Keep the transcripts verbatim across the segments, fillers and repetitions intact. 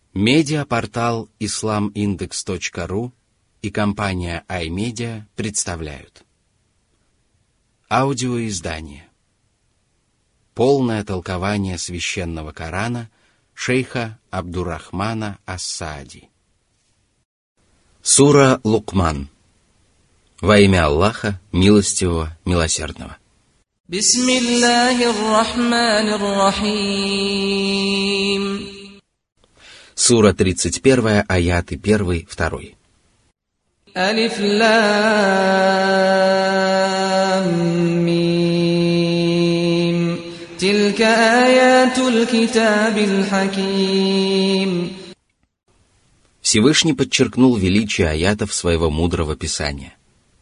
Медиапортал ислам индекс точка ру и компания iMedia представляют аудиоиздание «Полное толкование священного Корана» шейха Абдуррахмана ас-Саади. Сура Лукман. Во имя Аллаха, милостивого, милосердного. Бисмиллахир-рахманир-рахим. Сура тридцать первая, аяты первый, второй. Алиф лам мим. Тилька аятуль китабиль хаким. Всевышний подчеркнул величие аятов своего мудрого писания.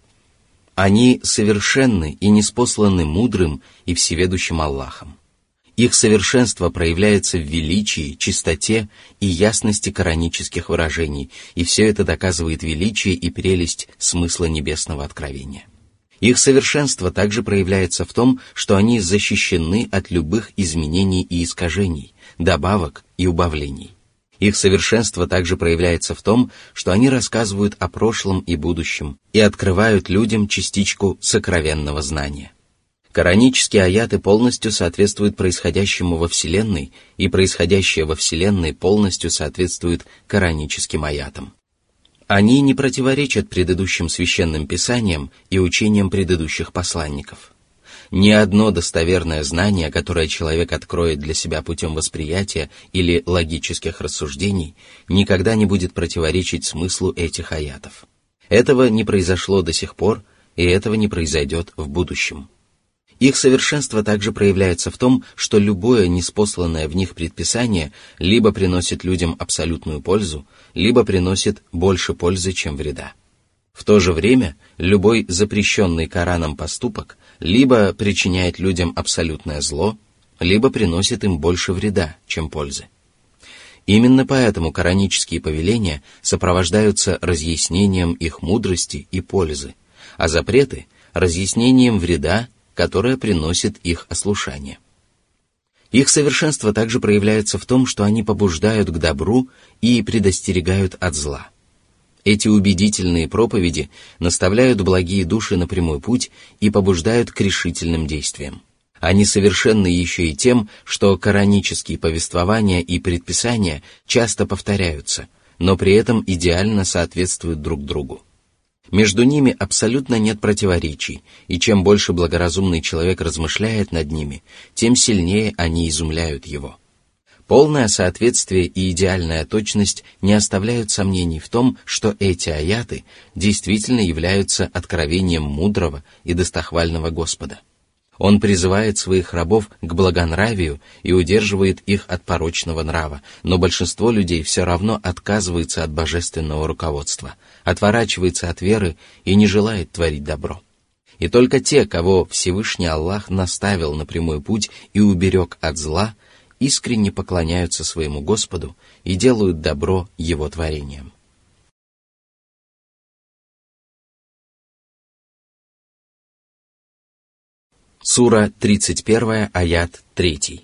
Они совершенны и ниспосланы мудрым и всеведущим Аллахом. Их совершенство проявляется в величии, чистоте и ясности коранических выражений, и все это доказывает величие и прелесть смысла небесного откровения. Их совершенство также проявляется в том, что они защищены от любых изменений и искажений, добавок и убавлений. Их совершенство также проявляется в том, что они рассказывают о прошлом и будущем и открывают людям частичку сокровенного знания. Коранические аяты полностью соответствуют происходящему во Вселенной, и происходящее во Вселенной полностью соответствует кораническим аятам. Они не противоречат предыдущим священным писаниям и учениям предыдущих посланников. Ни одно достоверное знание, которое человек откроет для себя путем восприятия или логических рассуждений, никогда не будет противоречить смыслу этих аятов. Этого не произошло до сих пор, и этого не произойдет в будущем. Их совершенство также проявляется в том, что любое ниспосланное в них предписание либо приносит людям абсолютную пользу, либо приносит больше пользы, чем вреда. В то же время, любой запрещенный Кораном поступок либо причиняет людям абсолютное зло, либо приносит им больше вреда, чем пользы. Именно поэтому коранические повеления сопровождаются разъяснением их мудрости и пользы, а запреты — разъяснением вреда, которое приносит их ослушание. Их совершенство также проявляется в том, что они побуждают к добру и предостерегают от зла. Эти убедительные проповеди наставляют благие души на прямой путь и побуждают к решительным действиям. Они совершенны еще и тем, что коранические повествования и предписания часто повторяются, но при этом идеально соответствуют друг другу. Между ними абсолютно нет противоречий, и чем больше благоразумный человек размышляет над ними, тем сильнее они изумляют его. Полное соответствие и идеальная точность не оставляют сомнений в том, что эти аяты действительно являются откровением мудрого и достохвального Господа. Он призывает своих рабов к благонравию и удерживает их от порочного нрава, но большинство людей все равно отказывается от божественного руководства, отворачивается от веры и не желает творить добро. И только те, кого Всевышний Аллах наставил на прямой путь и уберег от зла, искренне поклоняются своему Господу и делают добро Его творениям. Сура тридцать первая, аят три.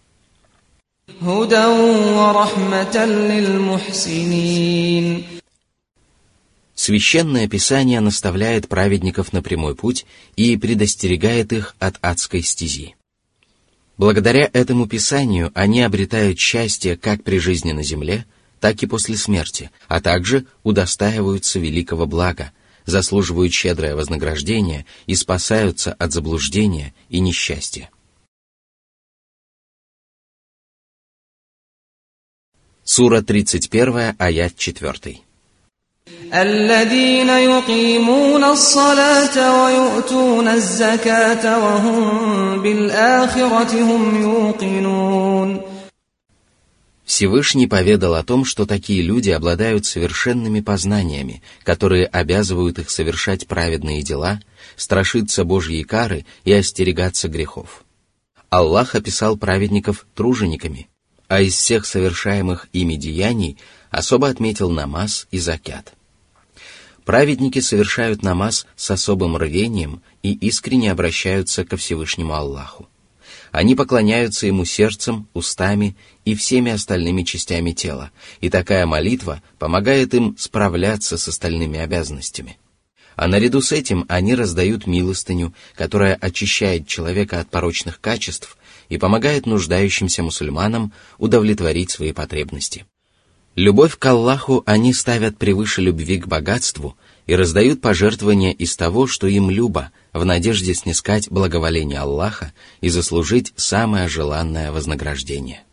Священное Писание наставляет праведников на прямой путь и предостерегает их от адской стези. Благодаря этому Писанию они обретают счастье как при жизни на земле, так и после смерти, а также удостаиваются великого блага, заслуживают щедрое вознаграждение и спасаются от заблуждения и несчастья. Сура тридцать первая, аят четыре. الذين يقيمون الصلاة ويؤتون الزكاة وهم بالآخرة هم يوقنون. Всевышний поведал о том, что такие люди обладают совершенными познаниями, которые обязывают их совершать праведные дела, страшиться Божьей кары и остерегаться грехов. Аллах описал праведников тружениками, а из всех совершаемых ими деяний особо отметил намаз и закят. Праведники совершают намаз с особым рвением и искренне обращаются ко Всевышнему Аллаху. Они поклоняются ему сердцем, устами и всеми остальными частями тела, и такая молитва помогает им справляться с остальными обязанностями. А наряду с этим они раздают милостыню, которая очищает человека от порочных качеств и помогает нуждающимся мусульманам удовлетворить свои потребности. Любовь к Аллаху они ставят превыше любви к богатству и раздают пожертвования из того, что им любо, в надежде снискать благоволение Аллаха и заслужить самое желанное вознаграждение.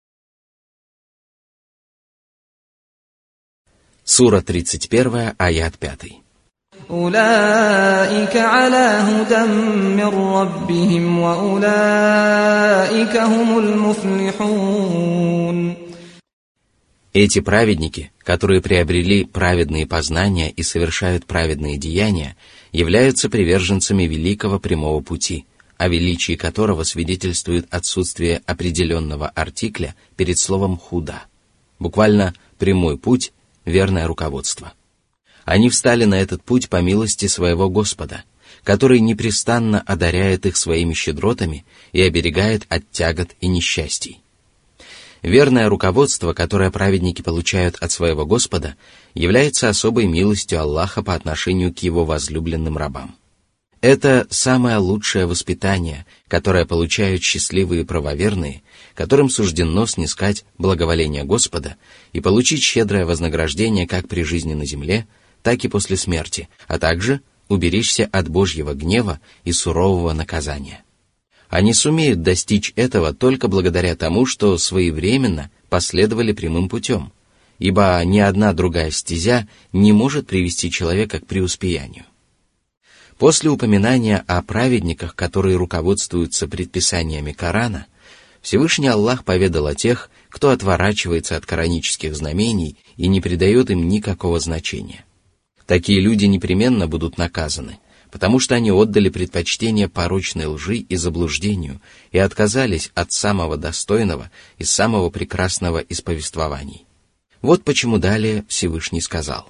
Сура тридцать первая, аят пятый. أولئك على هدى من ربهم وأولئك هم المفلحون. Эти праведники, которые приобрели праведные познания и совершают праведные деяния, являются приверженцами великого прямого пути, о величии которого свидетельствует отсутствие определенного артикля перед словом «худа», буквально «прямой путь», «верное руководство». Они встали на этот путь по милости своего Господа, который непрестанно одаряет их своими щедротами и оберегает от тягот и несчастий. Верное руководство, которое праведники получают от своего Господа, является особой милостью Аллаха по отношению к его возлюбленным рабам. Это самое лучшее воспитание, которое получают счастливые правоверные, которым суждено снискать благоволение Господа и получить щедрое вознаграждение как при жизни на земле, так и после смерти, а также уберечься от Божьего гнева и сурового наказания. Они сумеют достичь этого только благодаря тому, что своевременно последовали прямым путем, ибо ни одна другая стезя не может привести человека к преуспеянию. После упоминания о праведниках, которые руководствуются предписаниями Корана, Всевышний Аллах поведал о тех, кто отворачивается от коранических знамений и не придает им никакого значения. Такие люди непременно будут наказаны, потому что они отдали предпочтение порочной лжи и заблуждению и отказались от самого достойного и самого прекрасного из повествований. Вот почему далее Всевышний сказал.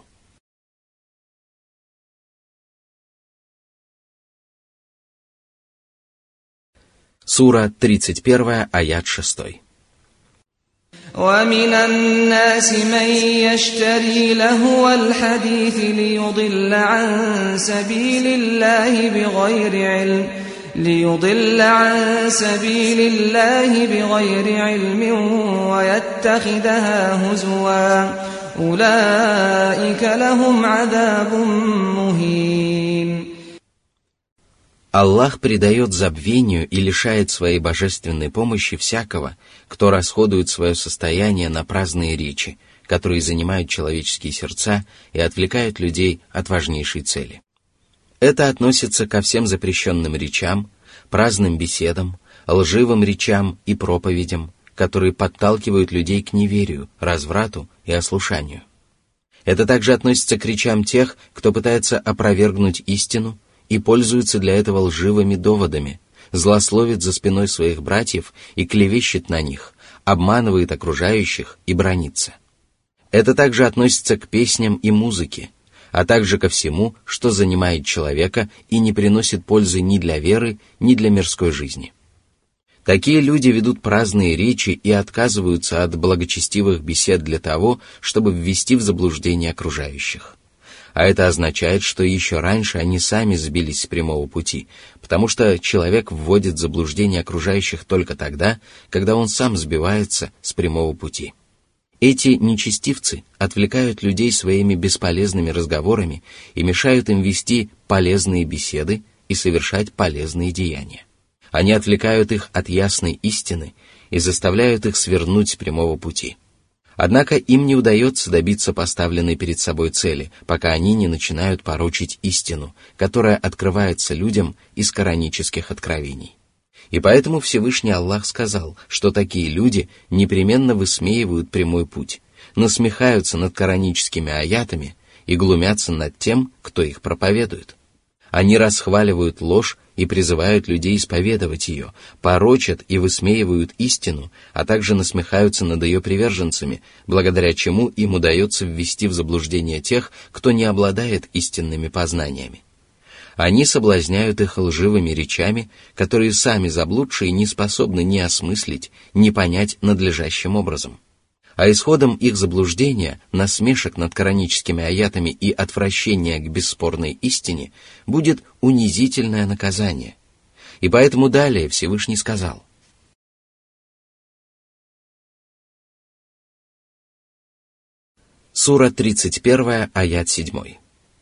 Сура тридцать первая, аят шестой. ومن الناس من يشتري لهو الحديث ليضل عن سبيل الله بغير علم ليضل عن سبيل الله بغير علم ويتخذها هزوا أولئك لهم عذاب مهين. Аллах предает забвению и лишает своей божественной помощи всякого, кто расходует свое состояние на праздные речи, которые занимают человеческие сердца и отвлекают людей от важнейшей цели. Это относится ко всем запрещенным речам, праздным беседам, лживым речам и проповедям, которые подталкивают людей к неверию, разврату и ослушанию. Это также относится к речам тех, кто пытается опровергнуть истину и пользуется для этого лживыми доводами, злословит за спиной своих братьев и клевещет на них, обманывает окружающих и бранится. Это также относится к песням и музыке, а также ко всему, что занимает человека и не приносит пользы ни для веры, ни для мирской жизни. Такие люди ведут праздные речи и отказываются от благочестивых бесед для того, чтобы ввести в заблуждение окружающих. А это означает, что еще раньше они сами сбились с прямого пути, потому что человек вводит в заблуждение окружающих только тогда, когда он сам сбивается с прямого пути. Эти нечестивцы отвлекают людей своими бесполезными разговорами и мешают им вести полезные беседы и совершать полезные деяния. Они отвлекают их от ясной истины и заставляют их свернуть с прямого пути. Однако им не удается добиться поставленной перед собой цели, пока они не начинают порочить истину, которая открывается людям из коранических откровений. И поэтому Всевышний Аллах сказал, что такие люди непременно высмеивают прямой путь, насмехаются над кораническими аятами и глумятся над тем, кто их проповедует. Они расхваливают ложь и призывают людей исповедовать ее, порочат и высмеивают истину, а также насмехаются над ее приверженцами, благодаря чему им удается ввести в заблуждение тех, кто не обладает истинными познаниями. Они соблазняют их лживыми речами, которые сами заблудшие не способны ни осмыслить, ни понять надлежащим образом. А исходом их заблуждения, насмешек над кораническими аятами и отвращения к бесспорной истине будет унизительное наказание. И поэтому далее Всевышний сказал: Сура тридцать первая, аят семь.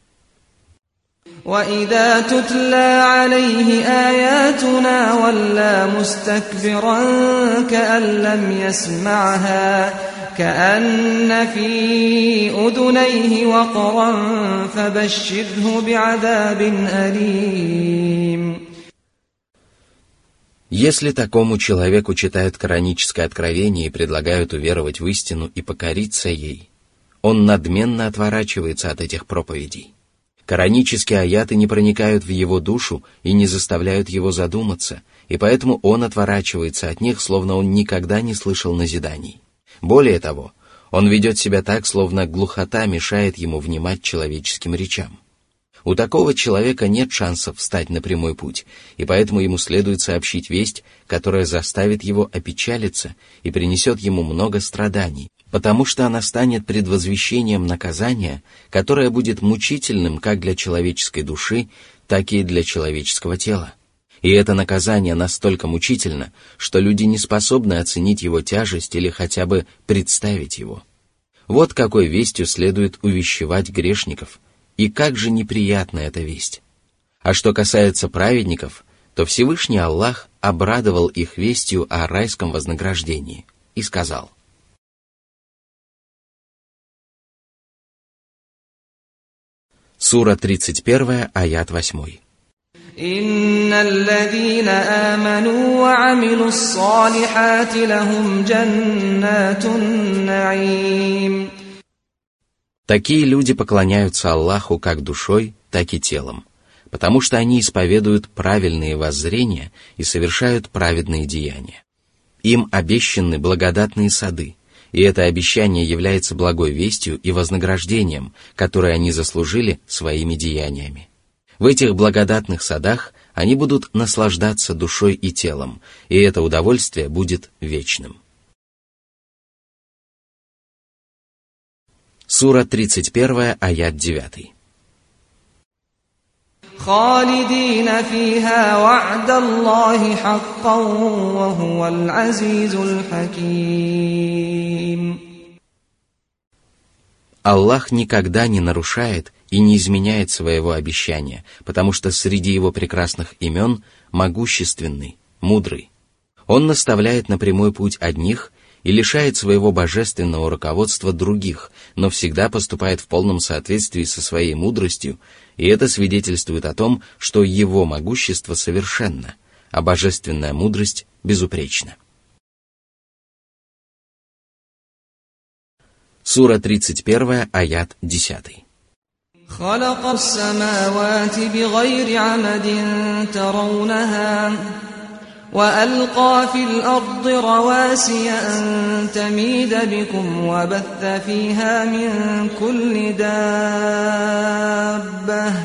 وَإِذَا تُتْلَى عَلَيْهِ آيَاتُنَا وَلَّى مُسْتَكْبِرًا كَأَن لَّمْ يَسْمَعْهَا كَأَنَّ فِي أُذُنَيْهِ وَقْرًا فَبَشِّرْهُ بِعَذَابٍ أَلِيمٍ. Если такому человеку читают кораническое откровение и предлагают уверовать в истину и покориться ей, он надменно отворачивается от этих проповедей. Коранические аяты не проникают в его душу и не заставляют его задуматься, и поэтому он отворачивается от них, словно он никогда не слышал назиданий. Более того, он ведет себя так, словно глухота мешает ему внимать человеческим речам. У такого человека нет шансов встать на прямой путь, и поэтому ему следует сообщить весть, которая заставит его опечалиться и принесет ему много страданий, потому что она станет предвозвещением наказания, которое будет мучительным как для человеческой души, так и для человеческого тела. И это наказание настолько мучительно, что люди не способны оценить его тяжесть или хотя бы представить его. Вот какой вестью следует увещевать грешников, и как же неприятна эта весть. А что касается праведников, то Всевышний Аллах обрадовал их вестью о райском вознаграждении и сказал: Сура тридцать первая, аят восемь. إِنَّ الَّذِينَ آمَنُوا وَعَمِلُوا الصَّالِحَاتِ لَهُمْ جَنَّاتُ النَّعِيمِ. Такие люди поклоняются Аллаху как душой, так и телом, потому что они исповедуют правильные воззрения и совершают праведные деяния. Им обещаны благодатные сады, и это обещание является благой вестью и вознаграждением, которое они заслужили своими деяниями. В этих благодатных садах они будут наслаждаться душой и телом, и это удовольствие будет вечным. Сура тридцать первая, аят девять. خالدين فيها وعد الله حقا وهو العزيز الحكيم. Аллах никогда не нарушает и не изменяет своего обещания, потому что среди его прекрасных имен могущественный, мудрый. Он наставляет на прямой путь одних и лишает своего божественного руководства других, но всегда поступает в полном соответствии со своей мудростью, и это свидетельствует о том, что его могущество совершенно, а божественная мудрость безупречна. Сура тридцать первая, аят десять. خلق السماوات بغير عمد ترونها وألقى في الأرض رواسي أن تميد بكم وبث فيها من كل دابة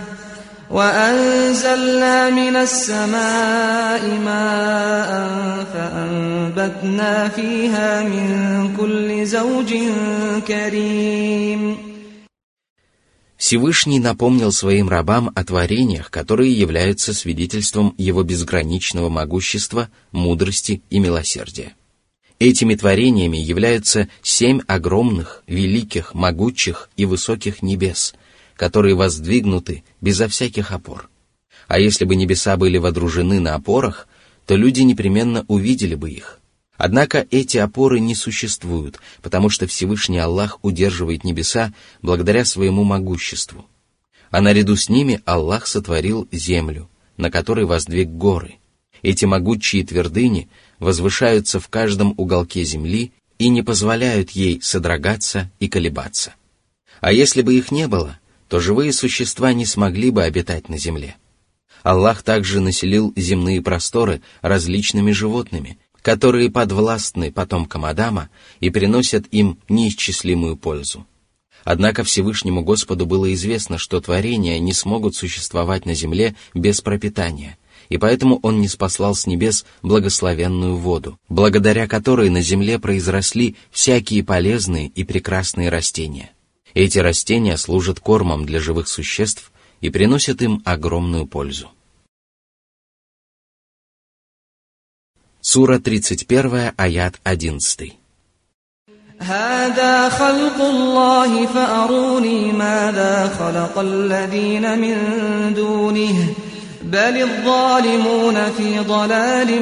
وأنزلنا من السماء ماء فأنبتنا فيها من كل زوج كريم. Всевышний напомнил своим рабам о творениях, которые являются свидетельством его безграничного могущества, мудрости и милосердия. Этими творениями являются семь огромных, великих, могучих и высоких небес, которые воздвигнуты безо всяких опор. А если бы небеса были водружены на опорах, то люди непременно увидели бы их. Однако эти опоры не существуют, потому что Всевышний Аллах удерживает небеса благодаря своему могуществу. А наряду с ними Аллах сотворил землю, на которой воздвиг горы. Эти могучие твердыни возвышаются в каждом уголке земли и не позволяют ей содрогаться и колебаться. А если бы их не было, то живые существа не смогли бы обитать на земле. Аллах также населил земные просторы различными животными, которые подвластны потомкам Адама и приносят им неисчислимую пользу. Однако Всевышнему Господу было известно, что творения не смогут существовать на земле без пропитания, и поэтому Он ниспослал с небес благословенную воду, благодаря которой на земле произросли всякие полезные и прекрасные растения. Эти растения служат кормом для живых существ и приносят им огромную пользу. Сура тридцать один, аят одиннадцать. هذا خلق الله فأروني ماذا خلق الذين من دونه بل الظالمون في ضلال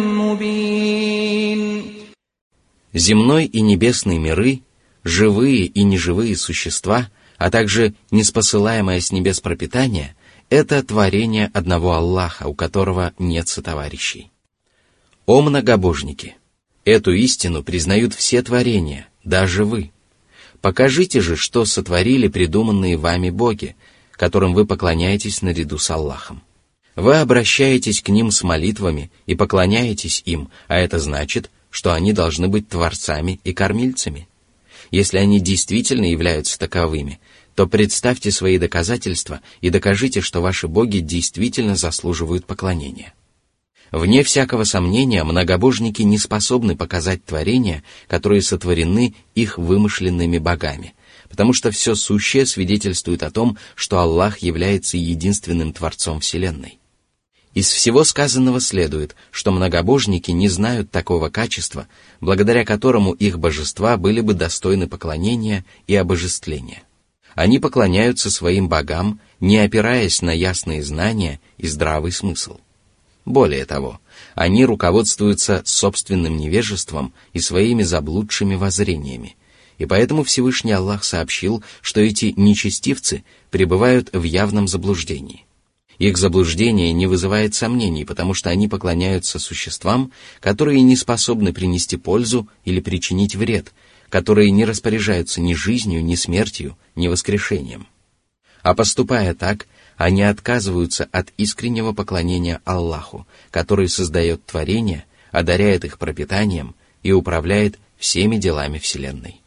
مبين. Земной и небесный миры, живые и неживые существа, а также ниспосылаемое с небес пропитание — это творение одного Аллаха, у которого нет сотоварищей. О многобожники! Эту истину признают все творения, даже вы. Покажите же, что сотворили придуманные вами боги, которым вы поклоняетесь наряду с Аллахом. Вы обращаетесь к ним с молитвами и поклоняетесь им, а это значит, что они должны быть творцами и кормильцами. Если они действительно являются таковыми, то представьте свои доказательства и докажите, что ваши боги действительно заслуживают поклонения. Вне всякого сомнения, многобожники не способны показать творения, которые сотворены их вымышленными богами, потому что все сущее свидетельствует о том, что Аллах является единственным Творцом Вселенной. Из всего сказанного следует, что многобожники не знают такого качества, благодаря которому их божества были бы достойны поклонения и обожествления. Они поклоняются своим богам, не опираясь на ясные знания и здравый смысл. Более того, они руководствуются собственным невежеством и своими заблудшими воззрениями, и поэтому Всевышний Аллах сообщил, что эти нечестивцы пребывают в явном заблуждении. Их заблуждение не вызывает сомнений, потому что они поклоняются существам, которые не способны принести пользу или причинить вред, которые не распоряжаются ни жизнью, ни смертью, ни воскрешением. А поступая так, они отказываются от искреннего поклонения Аллаху, который создает творения, одаряет их пропитанием и управляет всеми делами Вселенной.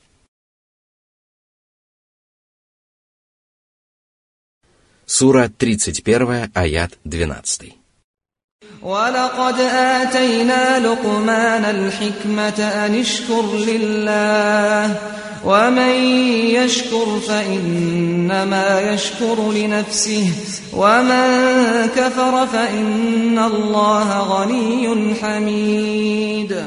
Сура тридцать один, аят двенадцать. وَلَقَدْ آتَيْنَا لُقْمَانَ الْحِكْمَةَ أَنِ اشْكُرْ لِلَّهِ وَمَنْ يَشْكُرْ فَإِنَّمَا يَشْكُرُ لِنَفْسِهِ وَمَنْ كَفَرَ فَإِنَّ اللَّهَ غَنِيٌّ حَمِيدٌ.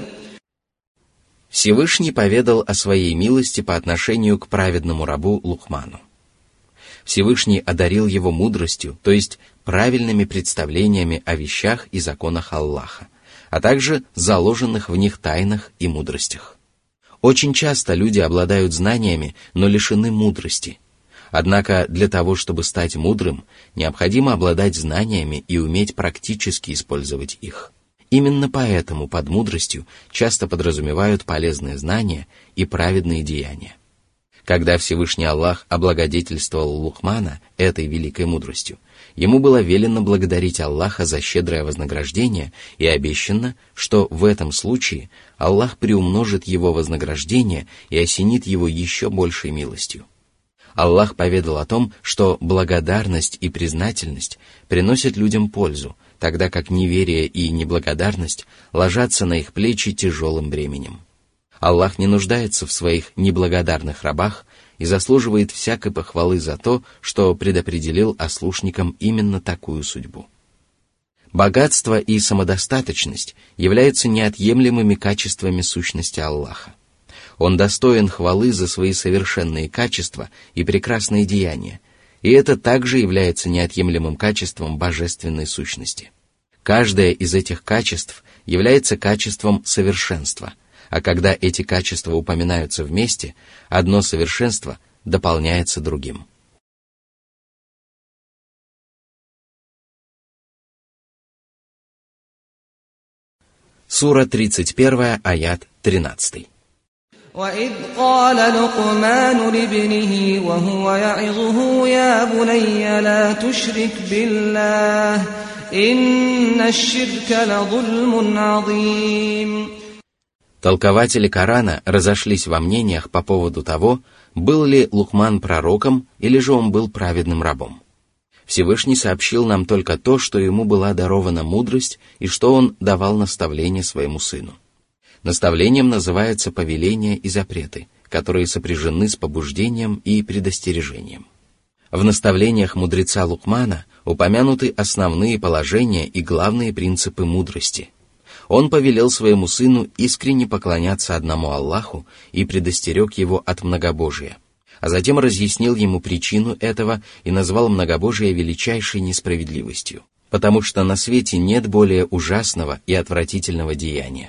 Всевышний поведал о своей милости по отношению к праведному рабу Лукману. Всевышний одарил его мудростью, то есть правильными представлениями о вещах и законах Аллаха, а также заложенных в них тайнах и мудростях. Очень часто люди обладают знаниями, но лишены мудрости. Однако для того, чтобы стать мудрым, необходимо обладать знаниями и уметь практически использовать их. Именно поэтому под мудростью часто подразумевают полезные знания и праведные деяния. Когда Всевышний Аллах облагодетельствовал Лукмана этой великой мудростью, ему было велено благодарить Аллаха за щедрое вознаграждение и обещано, что в этом случае Аллах приумножит его вознаграждение и осенит его еще большей милостью. Аллах поведал о том, что благодарность и признательность приносят людям пользу, тогда как неверие и неблагодарность ложатся на их плечи тяжелым бременем. Аллах не нуждается в своих неблагодарных рабах и заслуживает всякой похвалы за то, что предопределил ослушникам именно такую судьбу. Богатство и самодостаточность являются неотъемлемыми качествами сущности Аллаха. Он достоин хвалы за свои совершенные качества и прекрасные деяния, и это также является неотъемлемым качеством божественной сущности. Каждое из этих качеств является качеством совершенства, а когда эти качества упоминаются вместе, одно совершенство дополняется другим. Сура тридцать один, аят тринадцать. وَإِذْ قَالَ لُقْمَانُ لِابْنِهِ وَهُوَ يَعِظُهُ يَا بُنَيَّ لَا تُشْرِكْ بِاللَّهِ إِنَّ الشِّرْكَ لَظُلْمٌ عَظِيمٌ. Толкователи Корана разошлись во мнениях по поводу того, был ли Лукман пророком или же он был праведным рабом. Всевышний сообщил нам только то, что ему была дарована мудрость и что он давал наставление своему сыну. Наставлением называется повеления и запреты, которые сопряжены с побуждением и предостережением. В наставлениях мудреца Лукмана упомянуты основные положения и главные принципы мудрости. Он повелел своему сыну искренне поклоняться одному Аллаху и предостерег его от многобожия, а затем разъяснил ему причину этого и назвал многобожие величайшей несправедливостью, потому что на свете нет более ужасного и отвратительного деяния.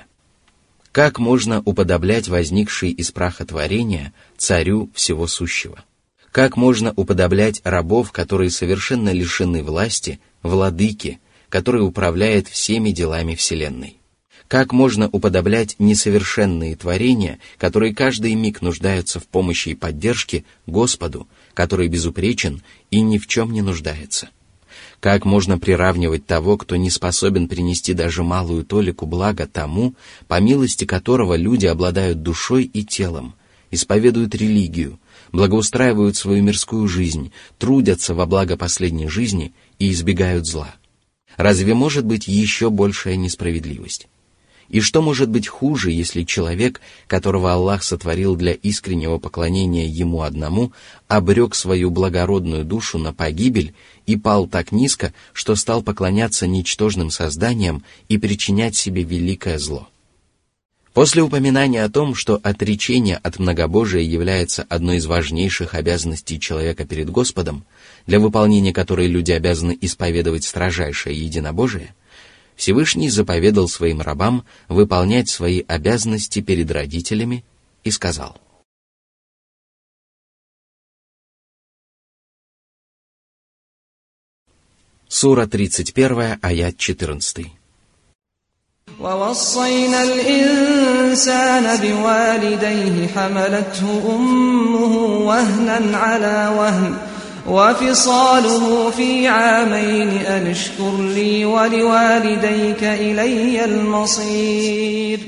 Как можно уподоблять возникший из праха творения царю всего сущего? Как можно уподоблять рабов, которые совершенно лишены власти, владыке, который управляет всеми делами вселенной? Как можно уподоблять несовершенные творения, которые каждый миг нуждаются в помощи и поддержке, Господу, который безупречен и ни в чем не нуждается? Как можно приравнивать того, кто не способен принести даже малую толику блага тому, по милости которого люди обладают душой и телом, исповедуют религию, благоустраивают свою мирскую жизнь, трудятся во благо последней жизни и избегают зла? Разве может быть еще большая несправедливость? И что может быть хуже, если человек, которого Аллах сотворил для искреннего поклонения Ему одному, обрек свою благородную душу на погибель и пал так низко, что стал поклоняться ничтожным созданиям и причинять себе великое зло? После упоминания о том, что отречение от многобожия является одной из важнейших обязанностей человека перед Господом, для выполнения которой люди обязаны исповедовать строжайшее единобожие, Всевышний заповедал своим рабам выполнять свои обязанности перед родителями и сказал: Сура тридцать один, аят четырнадцатый. وَوَصَّيْنَا الْإِنسَانَ بِوَالِدَيْهِ حَمَلَتْهُ أُمُّهُ وَهْنًا عَلَى وَهْنٍ وَفِصَالُهُ فِي عَامَيْنِ أَنِ اشْكُرْ لِي وَلِوَالِدَيْكَ إِلَيَّ الْمَصِيرُ.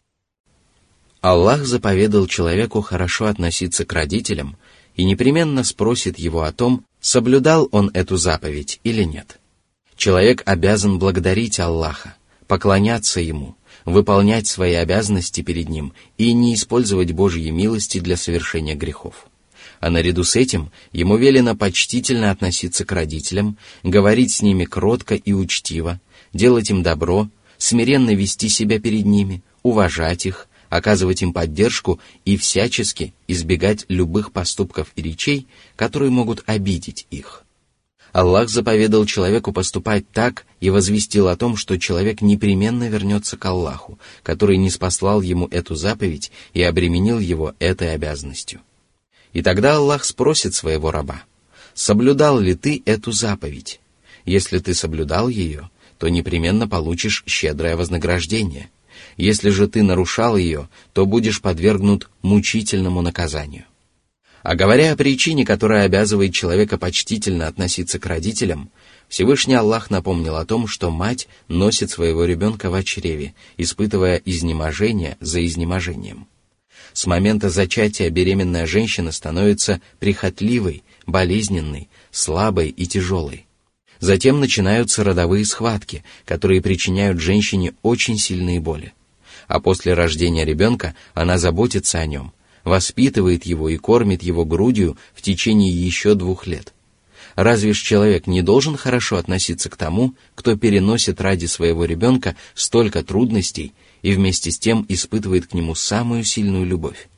Аллах заповедал человеку хорошо относиться к родителям и непременно спросит его о том, соблюдал он эту заповедь или нет. Человек обязан благодарить Аллаха, поклоняться Ему, выполнять свои обязанности перед Ним и не использовать Божьи милости для совершения грехов. А наряду с этим ему велено почтительно относиться к родителям, говорить с ними кротко и учтиво, делать им добро, смиренно вести себя перед ними, уважать их, оказывать им поддержку и всячески избегать любых поступков и речей, которые могут обидеть их. Аллах заповедал человеку поступать так и возвестил о том, что человек непременно вернется к Аллаху, который ниспослал ему эту заповедь и обременил его этой обязанностью. И тогда Аллах спросит своего раба: соблюдал ли ты эту заповедь? Если ты соблюдал ее, то непременно получишь щедрое вознаграждение. Если же ты нарушал ее, то будешь подвергнут мучительному наказанию. А говоря о причине, которая обязывает человека почтительно относиться к родителям, Всевышний Аллах напомнил о том, что мать носит своего ребенка в чреве, испытывая изнеможение за изнеможением. С момента зачатия беременная женщина становится прихотливой, болезненной, слабой и тяжелой. Затем начинаются родовые схватки, которые причиняют женщине очень сильные боли. А после рождения ребенка она заботится о нем, воспитывает его и кормит его грудью в течение еще двух лет. Разве ж человек не должен хорошо относиться к тому, кто переносит ради своего ребенка столько трудностей и вместе с тем испытывает к нему самую сильную любовь?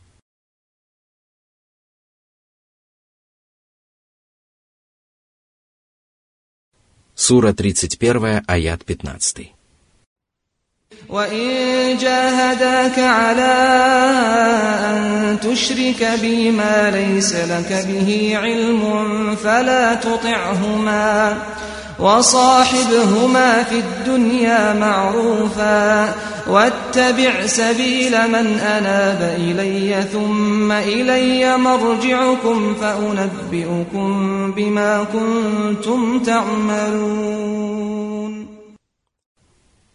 Сура тридцать один, аят пятнадцатый. وَإِن جَاهَدَاكَ عَلَىٰ أَن تُشْرِكَ بِي مَا لَيْسَ لَكَ بِهِ عِلْمٌ فَلَا تُطِعْهُمَا وَصَاحِبْهُمَا فِي الدُّنْيَا مَعْرُوفًا وَاتَّبِعْ سَبِيلَ مَنْ أَنَابَ إِلَيَّ ثُمَّ إِلَيَّ مَرْجِعُكُمْ فَأُنَبِّئُكُم بِمَا كُنتُمْ تَعْمَلُونَ.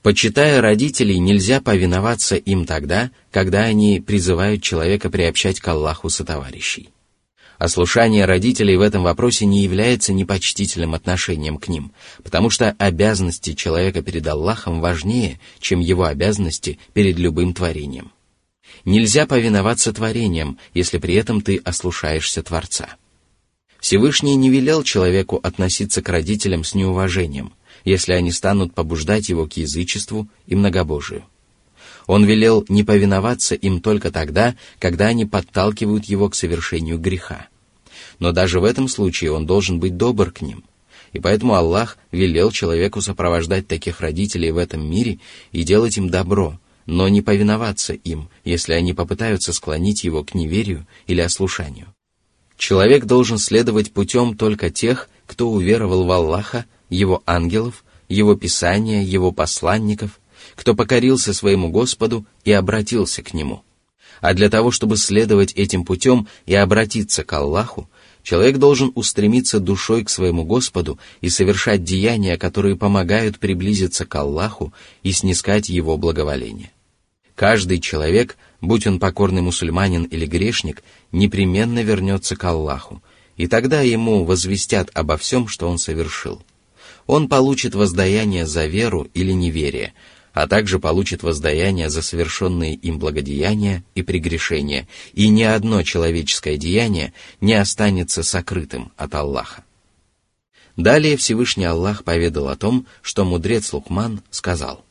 Почитая родителей, нельзя повиноваться им тогда, когда они призывают человека приобщать к Аллаху сотоварищей. Ослушание родителей в этом вопросе не является непочтительным отношением к ним, потому что обязанности человека перед Аллахом важнее, чем его обязанности перед любым творением. Нельзя повиноваться творениям, если при этом ты ослушаешься Творца. Всевышний не велел человеку относиться к родителям с неуважением, если они станут побуждать его к язычеству и многобожию. Он велел не повиноваться им только тогда, когда они подталкивают его к совершению греха. Но даже в этом случае он должен быть добр к ним. И поэтому Аллах велел человеку сопровождать таких родителей в этом мире и делать им добро, но не повиноваться им, если они попытаются склонить его к неверию или ослушанию. Человек должен следовать путем только тех, кто уверовал в Аллаха, его ангелов, его писания, его посланников, кто покорился своему Господу и обратился к Нему. А для того, чтобы следовать этим путем и обратиться к Аллаху, человек должен устремиться душой к своему Господу и совершать деяния, которые помогают приблизиться к Аллаху и снискать Его благоволение. Каждый человек, будь он покорный мусульманин или грешник, непременно вернется к Аллаху, и тогда ему возвестят обо всем, что он совершил. Он получит воздаяние за веру или неверие, а также получит воздаяние за совершенные им благодеяния и прегрешения, и ни одно человеческое деяние не останется сокрытым от Аллаха. Далее Всевышний Аллах поведал о том, что мудрец Лукман сказал.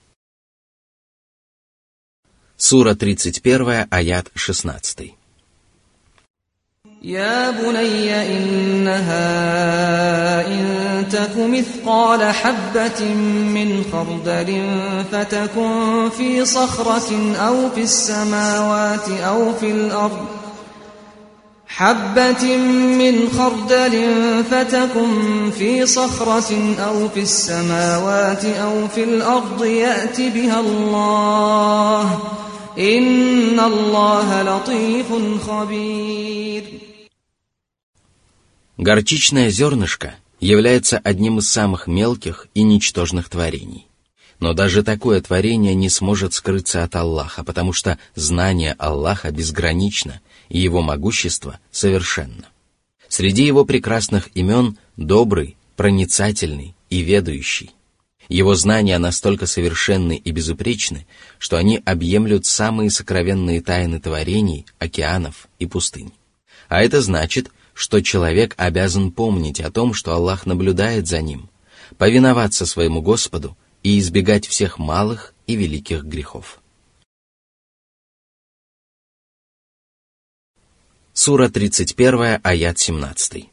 Сура тридцать первая, аят шестнадцатый. يا بني إنها إن تك مثقال حبة من خردل فتكن في صخرة أو في السماوات أو في الأرض حبة من خردل فتكن في صخرة أو في السماوات أو في الأرض يأت بها الله إن الله لطيف خبير. Горчичное зернышко является одним из самых мелких и ничтожных творений. Но даже такое творение не сможет скрыться от Аллаха, потому что знание Аллаха безгранично, и Его могущество совершенно. Среди Его прекрасных имен добрый, проницательный и ведающий. Его знания настолько совершенны и безупречны, что они объемлют самые сокровенные тайны творений, океанов и пустынь. А это значит, что человек обязан помнить о том, что Аллах наблюдает за ним, повиноваться своему Господу и избегать всех малых и великих грехов. Сура тридцать первая, аят семнадцатый.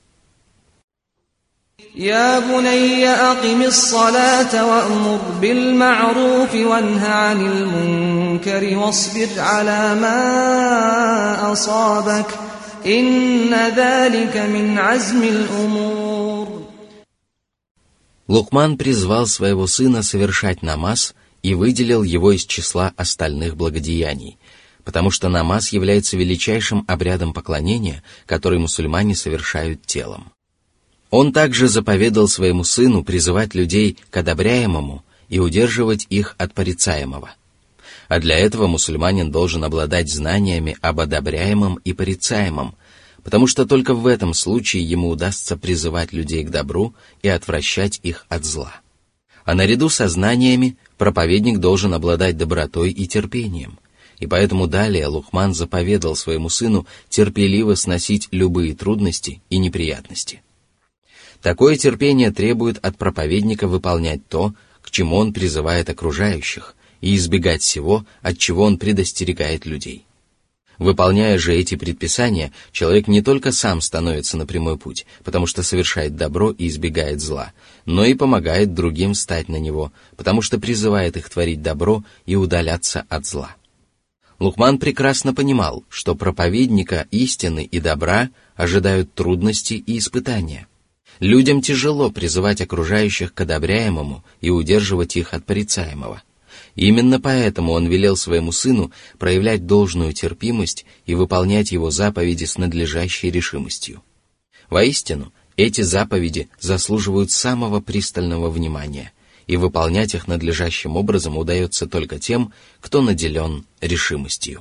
يا بني أقم الصلاة وأمر بالمعروف وانه عن المنكر واصبر على ما أصابك إن ذلك من عزم الأمور. Лукман призвал своего сына совершать намаз и выделил его из числа остальных благодеяний, потому что намаз является величайшим обрядом поклонения, который мусульмане совершают телом. Он также заповедал своему сыну призывать людей к одобряемому и удерживать их от порицаемого. А для этого мусульманин должен обладать знаниями об одобряемом и порицаемом, потому что только в этом случае ему удастся призывать людей к добру и отвращать их от зла. А наряду со знаниями проповедник должен обладать добротой и терпением, и поэтому далее Лукман заповедал своему сыну терпеливо сносить любые трудности и неприятности. Такое терпение требует от проповедника выполнять то, к чему он призывает окружающих, и избегать всего, от чего он предостерегает людей. Выполняя же эти предписания, человек не только сам становится на прямой путь, потому что совершает добро и избегает зла, но и помогает другим встать на него, потому что призывает их творить добро и удаляться от зла. Лукман прекрасно понимал, что проповедника истины и добра ожидают трудности и испытания. Людям тяжело призывать окружающих к одобряемому и удерживать их от порицаемого. Именно поэтому он велел своему сыну проявлять должную терпимость и выполнять его заповеди с надлежащей решимостью. Воистину, эти заповеди заслуживают самого пристального внимания, и выполнять их надлежащим образом удается только тем, кто наделен решимостью.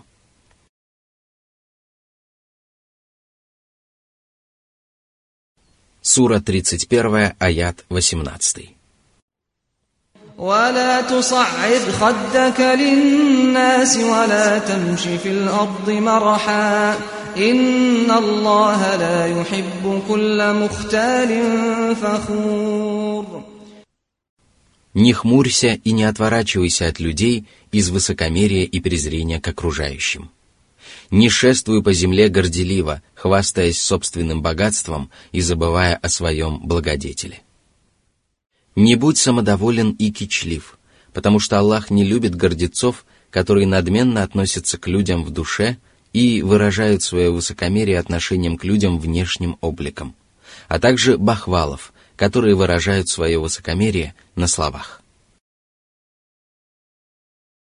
Сура тридцать один, аят восемнадцатый. ولا تصعر خدك للناس ولا تمش في الأرض مرحا إن الله لا يحب كل مختال فخور. Не хмурься и не отворачивайся от людей из высокомерия и презрения к окружающим. Не шествуй по земле горделиво, хвастаясь собственным богатством и забывая о своем благодетеле. Не будь самодоволен и кичлив, потому что Аллах не любит гордецов, которые надменно относятся к людям в душе и выражают свое высокомерие отношением к людям внешним обликом, а также бахвалов, которые выражают свое высокомерие на словах.